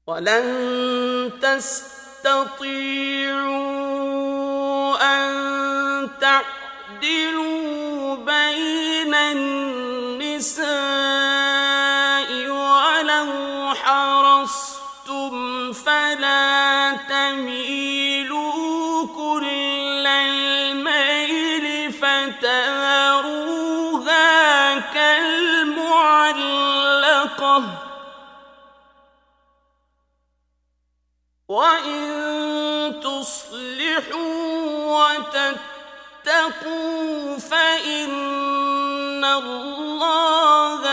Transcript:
وَلَن تَسْتَطِيعُوا أَن تَعْدِلُوا بَيْنَ النِّسَاءِ وَلَوْ حَرَصْتُمْ فَلَا تَمِيلُوا كُلَّ الْمَيْلِ فَتَذَرُوهَا كَالْمُعَلَّقَةِ ۚ وَإِن تُصْلِحُوا وَتَتَّقُوا فَإِنَّ اللَّهَ